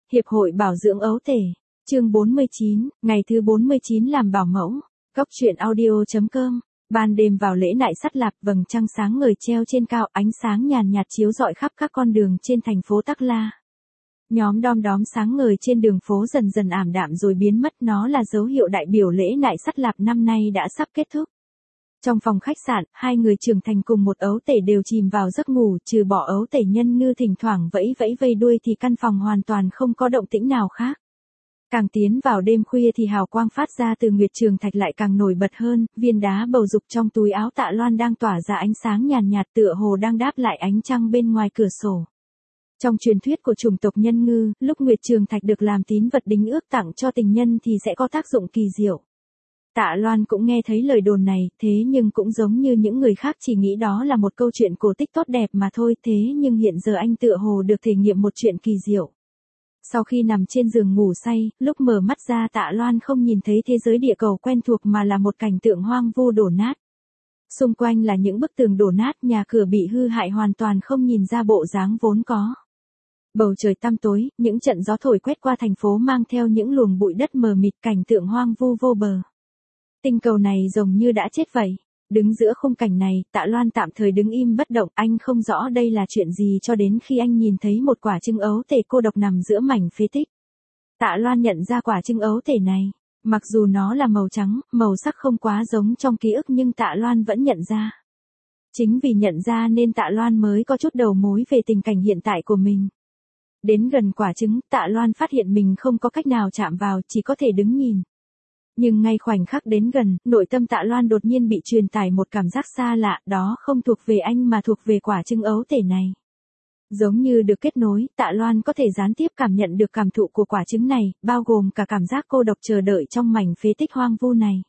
Hiệp hội bảo dưỡng ấu tể. Chương 49, ngày thứ 49 làm bảo mẫu. Góc truyện audio.com. Ban đêm vào lễ nại sắt lạp, vầng trăng sáng ngời treo trên cao, ánh sáng nhàn nhạt chiếu rọi khắp các con đường trên thành phố Tắc La. Nhóm đom đóm sáng ngời trên đường phố dần dần ảm đạm rồi biến mất, nó là dấu hiệu đại biểu lễ nại sắt lạp năm nay đã sắp kết thúc. Trong phòng khách sạn, hai người trưởng thành cùng một ấu tể đều chìm vào giấc ngủ, trừ bỏ ấu tể Nhân Ngư thỉnh thoảng vẫy vây đuôi thì căn phòng hoàn toàn không có động tĩnh nào khác. Càng tiến vào đêm khuya thì hào quang phát ra từ Nguyệt Trường Thạch lại càng nổi bật hơn, viên đá bầu dục trong túi áo Tạ Loan đang tỏa ra ánh sáng nhàn nhạt tựa hồ đang đáp lại ánh trăng bên ngoài cửa sổ. Trong truyền thuyết của chủng tộc Nhân Ngư, lúc Nguyệt Trường Thạch được làm tín vật đính ước tặng cho tình nhân thì sẽ có tác dụng kỳ diệu. Tạ Loan cũng nghe thấy lời đồn này, thế nhưng cũng giống như những người khác chỉ nghĩ đó là một câu chuyện cổ tích tốt đẹp mà thôi, thế nhưng hiện giờ anh tựa hồ được thể nghiệm một chuyện kỳ diệu. Sau khi nằm trên giường ngủ say, lúc mở mắt ra Tạ Loan không nhìn thấy thế giới địa cầu quen thuộc mà là một cảnh tượng hoang vu đổ nát. Xung quanh là những bức tường đổ nát, nhà cửa bị hư hại hoàn toàn không nhìn ra bộ dáng vốn có. Bầu trời tăm tối, những trận gió thổi quét qua thành phố mang theo những luồng bụi đất mờ mịt, cảnh tượng hoang vu vô bờ. Tinh cầu này giống như đã chết vậy. Đứng giữa khung cảnh này, Tạ Loan tạm thời đứng im bất động, anh không rõ đây là chuyện gì cho đến khi anh nhìn thấy một quả trứng ấu tể cô độc nằm giữa mảnh phế tích. Tạ Loan nhận ra quả trứng ấu tể này, mặc dù nó là màu trắng, màu sắc không quá giống trong ký ức nhưng Tạ Loan vẫn nhận ra. Chính vì nhận ra nên Tạ Loan mới có chút đầu mối về tình cảnh hiện tại của mình. Đến gần quả trứng, Tạ Loan phát hiện mình không có cách nào chạm vào, chỉ có thể đứng nhìn. Nhưng ngay khoảnh khắc đến gần, nội tâm Tạ Loan đột nhiên bị truyền tải một cảm giác xa lạ, đó không thuộc về anh mà thuộc về quả trứng ấu tể này. Giống như được kết nối, Tạ Loan có thể gián tiếp cảm nhận được cảm thụ của quả trứng này, bao gồm cả cảm giác cô độc chờ đợi trong mảnh phế tích hoang vu này.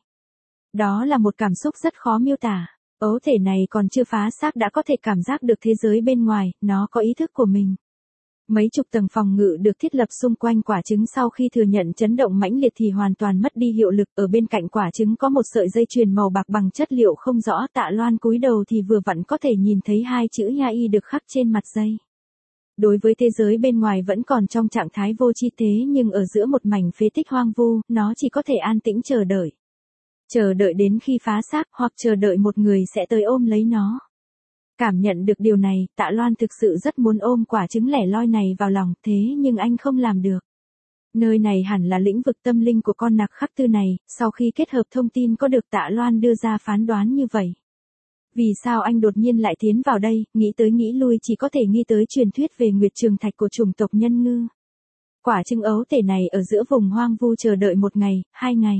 Đó là một cảm xúc rất khó miêu tả. Ấu tể này còn chưa phá xác đã có thể cảm giác được thế giới bên ngoài, nó có ý thức của mình. Mấy chục tầng phòng ngự được thiết lập xung quanh quả trứng sau khi thừa nhận chấn động mãnh liệt thì hoàn toàn mất đi hiệu lực. Ở bên cạnh quả trứng có một sợi dây chuyền màu bạc bằng chất liệu không rõ, Tạ Loan cúi đầu thì vừa vặn có thể nhìn thấy hai chữ Yai được khắc trên mặt dây. Đối với thế giới bên ngoài vẫn còn trong trạng thái vô tri thế nhưng ở giữa một mảnh phế tích hoang vu, nó chỉ có thể an tĩnh chờ đợi. Chờ đợi đến khi phá xác hoặc chờ đợi một người sẽ tới ôm lấy nó. Cảm nhận được điều này, Tạ Loan thực sự rất muốn ôm quả trứng lẻ loi này vào lòng, thế nhưng anh không làm được. Nơi này hẳn là lĩnh vực tâm linh của con nặc khắc tư này, sau khi kết hợp thông tin có được Tạ Loan đưa ra phán đoán như vậy. Vì sao anh đột nhiên lại tiến vào đây, nghĩ tới nghĩ lui chỉ có thể nghĩ tới truyền thuyết về Nguyệt Trường Thạch của chủng tộc Nhân Ngư. Quả trứng ấu tể này ở giữa vùng hoang vu chờ đợi 1 ngày, 2 ngày.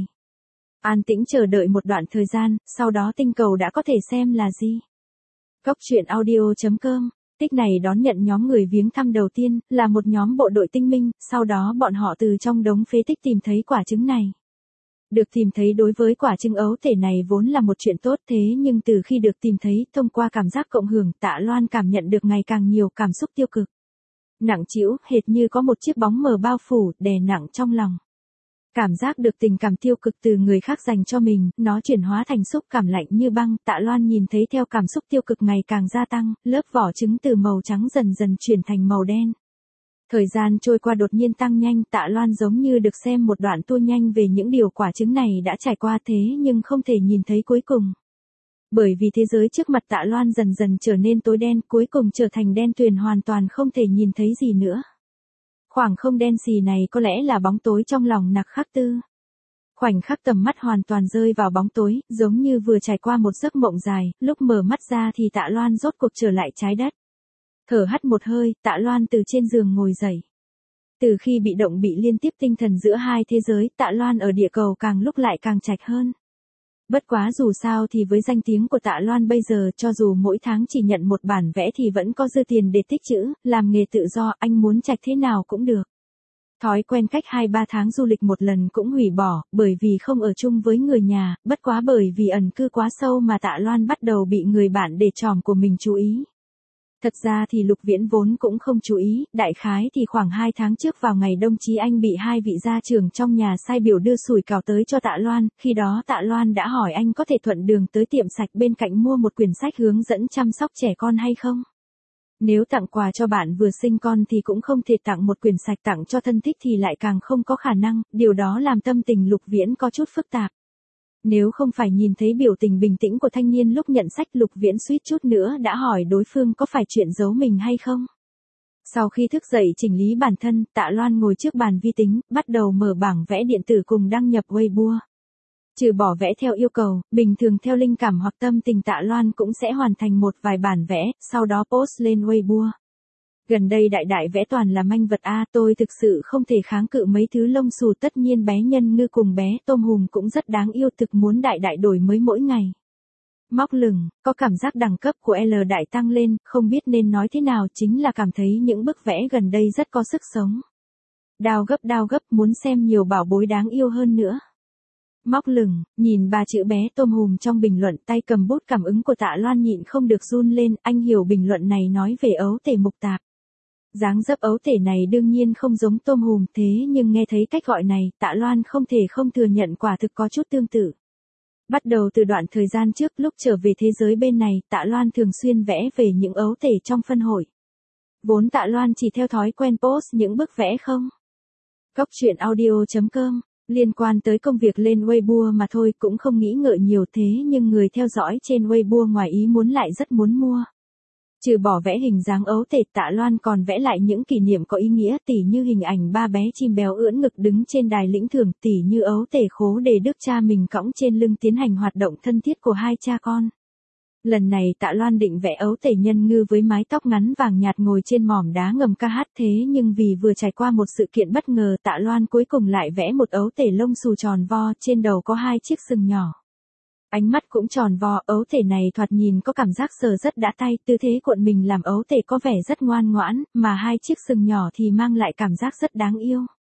An tĩnh chờ đợi một đoạn thời gian, sau đó tinh cầu đã có thể xem là gì. Góc truyện audio.com. Tích này đón nhận nhóm người viếng thăm đầu tiên, là một nhóm bộ đội tinh minh, sau đó bọn họ từ trong đống phế tích tìm thấy quả trứng này. Được tìm thấy đối với quả trứng ấu tể này vốn là một chuyện tốt, thế nhưng từ khi được tìm thấy, thông qua cảm giác cộng hưởng, Tạ Loan cảm nhận được ngày càng nhiều cảm xúc tiêu cực. Nặng trĩu, hệt như có một chiếc bóng mờ bao phủ, đè nặng trong lòng. Cảm giác được tình cảm tiêu cực từ người khác dành cho mình, nó chuyển hóa thành xúc cảm lạnh như băng. Tạ Loan nhìn thấy theo cảm xúc tiêu cực ngày càng gia tăng, lớp vỏ trứng từ màu trắng dần dần chuyển thành màu đen. Thời gian trôi qua đột nhiên tăng nhanh, Tạ Loan giống như được xem một đoạn tua nhanh về những điều quả trứng này đã trải qua thế nhưng không thể nhìn thấy cuối cùng. Bởi vì thế giới trước mặt Tạ Loan dần dần trở nên tối đen, cuối cùng trở thành đen tuyền hoàn toàn không thể nhìn thấy gì nữa. Khoảng không đen xì này có lẽ là bóng tối trong lòng nặc khắc tư. Khoảnh khắc tầm mắt hoàn toàn rơi vào bóng tối, giống như vừa trải qua một giấc mộng dài, lúc mở mắt ra thì Tạ Loan rốt cuộc trở lại trái đất. Thở hắt một hơi, Tạ Loan từ trên giường ngồi dậy. Từ khi bị động bị liên tiếp tinh thần giữa hai thế giới, Tạ Loan ở địa cầu càng lúc lại càng chạch hơn. Bất quá dù sao thì với danh tiếng của Tạ Loan bây giờ, cho dù mỗi tháng chỉ nhận một bản vẽ thì vẫn có dư tiền để tích trữ, làm nghề tự do, anh muốn chạch thế nào cũng được. Thói quen cách 2-3 tháng du lịch một lần cũng hủy bỏ, bởi vì không ở chung với người nhà, bất quá bởi vì ẩn cư quá sâu mà Tạ Loan bắt đầu bị người bạn để tròm của mình chú ý. Thật ra thì Lục Viễn vốn cũng không chú ý, đại khái thì khoảng 2 tháng trước vào ngày đông chí anh bị 2 vị gia trưởng trong nhà sai biểu đưa sủi cảo tới cho Tạ Loan, khi đó Tạ Loan đã hỏi anh có thể thuận đường tới tiệm sạch bên cạnh mua một quyển sách hướng dẫn chăm sóc trẻ con hay không. Nếu tặng quà cho bạn vừa sinh con thì cũng không thể tặng một quyển sạch, tặng cho thân thích thì lại càng không có khả năng, điều đó làm tâm tình Lục Viễn có chút phức tạp. Nếu không phải nhìn thấy biểu tình bình tĩnh của thanh niên lúc nhận sách, Lục Viễn suýt chút nữa đã hỏi đối phương có phải chuyện giấu mình hay không. Sau khi thức dậy chỉnh lý bản thân, Tạ Loan ngồi trước bàn vi tính, bắt đầu mở bảng vẽ điện tử cùng đăng nhập Weibo. Trừ bỏ vẽ theo yêu cầu, bình thường theo linh cảm hoặc tâm tình, Tạ Loan cũng sẽ hoàn thành một vài bản vẽ, sau đó post lên Weibo. Gần đây đại đại vẽ toàn là manh vật a, tôi thực sự không thể kháng cự mấy thứ lông xù, tất nhiên bé nhân ngư cùng bé tôm hùm cũng rất đáng yêu, thực muốn đại đại đổi mới mỗi ngày. Móc lửng, có cảm giác đẳng cấp của L đại tăng lên, không biết nên nói thế nào, chính là cảm thấy những bức vẽ gần đây rất có sức sống. Đao gấp, muốn xem nhiều bảo bối đáng yêu hơn nữa. Móc lửng, nhìn 3 chữ bé tôm hùm trong bình luận, tay cầm bút cảm ứng của Tạ Loan nhịn không được run lên, anh hiểu bình luận này nói về ấu tể mục tạp. Dáng dấp ấu tể này đương nhiên không giống tôm hùm, thế nhưng nghe thấy cách gọi này, Tạ Loan không thể không thừa nhận quả thực có chút tương tự. Bắt đầu từ đoạn thời gian trước, lúc trở về thế giới bên này, Tạ Loan thường xuyên vẽ về những ấu tể trong phân hội. Vốn Tạ Loan chỉ theo thói quen post những bức vẽ không. Góc truyện audio.com, liên quan tới công việc lên Weibo mà thôi, cũng không nghĩ ngợi nhiều, thế nhưng người theo dõi trên Weibo ngoài ý muốn lại rất muốn mua. Trừ bỏ vẽ hình dáng ấu tể, Tạ Loan còn vẽ lại những kỷ niệm có ý nghĩa, tỉ như hình ảnh 3 bé chim béo ưỡn ngực đứng trên đài lĩnh thưởng, tỉ như ấu tể Khố Đề Đức cha mình cõng trên lưng tiến hành hoạt động thân thiết của hai cha con. Lần này Tạ Loan định vẽ ấu tể nhân ngư với mái tóc ngắn vàng nhạt ngồi trên mỏm đá ngầm ca hát, thế nhưng vì vừa trải qua một sự kiện bất ngờ, Tạ Loan cuối cùng lại vẽ một ấu tể lông xù tròn vo, trên đầu có 2 chiếc sừng nhỏ. Ánh mắt cũng tròn vo, ấu tể này thoạt nhìn có cảm giác sờ rất đã tay, tư thế cuộn mình làm ấu tể có vẻ rất ngoan ngoãn, mà 2 chiếc sừng nhỏ thì mang lại cảm giác rất đáng yêu.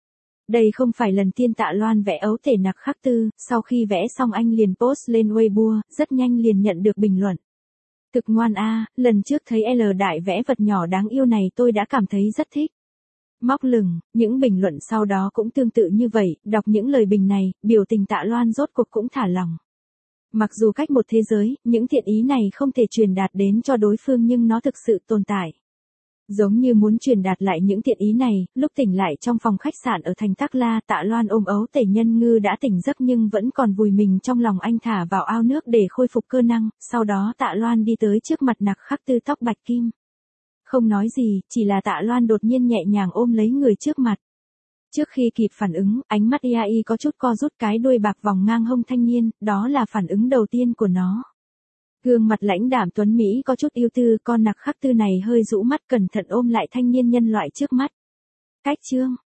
Đây không phải lần tiên Tạ Loan vẽ ấu tể Nặc Khắc Tư, sau khi vẽ xong anh liền post lên Weibo, rất nhanh liền nhận được bình luận. Thực ngoan a, lần trước thấy L đại vẽ vật nhỏ đáng yêu này tôi đã cảm thấy rất thích. Móc lửng, những bình luận sau đó cũng tương tự như vậy, đọc những lời bình này, biểu tình Tạ Loan rốt cuộc cũng thả lỏng. Mặc dù cách một thế giới, những thiện ý này không thể truyền đạt đến cho đối phương nhưng nó thực sự tồn tại. Giống như muốn truyền đạt lại những thiện ý này, lúc tỉnh lại trong phòng khách sạn ở thành Tắc La, Tạ Loan ôm ấu tể nhân ngư đã tỉnh giấc nhưng vẫn còn vùi mình trong lòng anh, thả vào ao nước để khôi phục cơ năng, sau đó Tạ Loan đi tới trước mặt Nặc Khắc Tư tóc bạch kim. Không nói gì, chỉ là Tạ Loan đột nhiên nhẹ nhàng ôm lấy người trước mặt. Trước khi kịp phản ứng, ánh mắt Yai có chút co rút, cái đuôi bạc vòng ngang hông thanh niên, đó là phản ứng đầu tiên của nó. Gương mặt lãnh đạm tuấn Mỹ có chút yêu tư, con Nặc Khắc Tư này hơi rũ mắt cẩn thận ôm lại thanh niên nhân loại trước mắt. Cách chương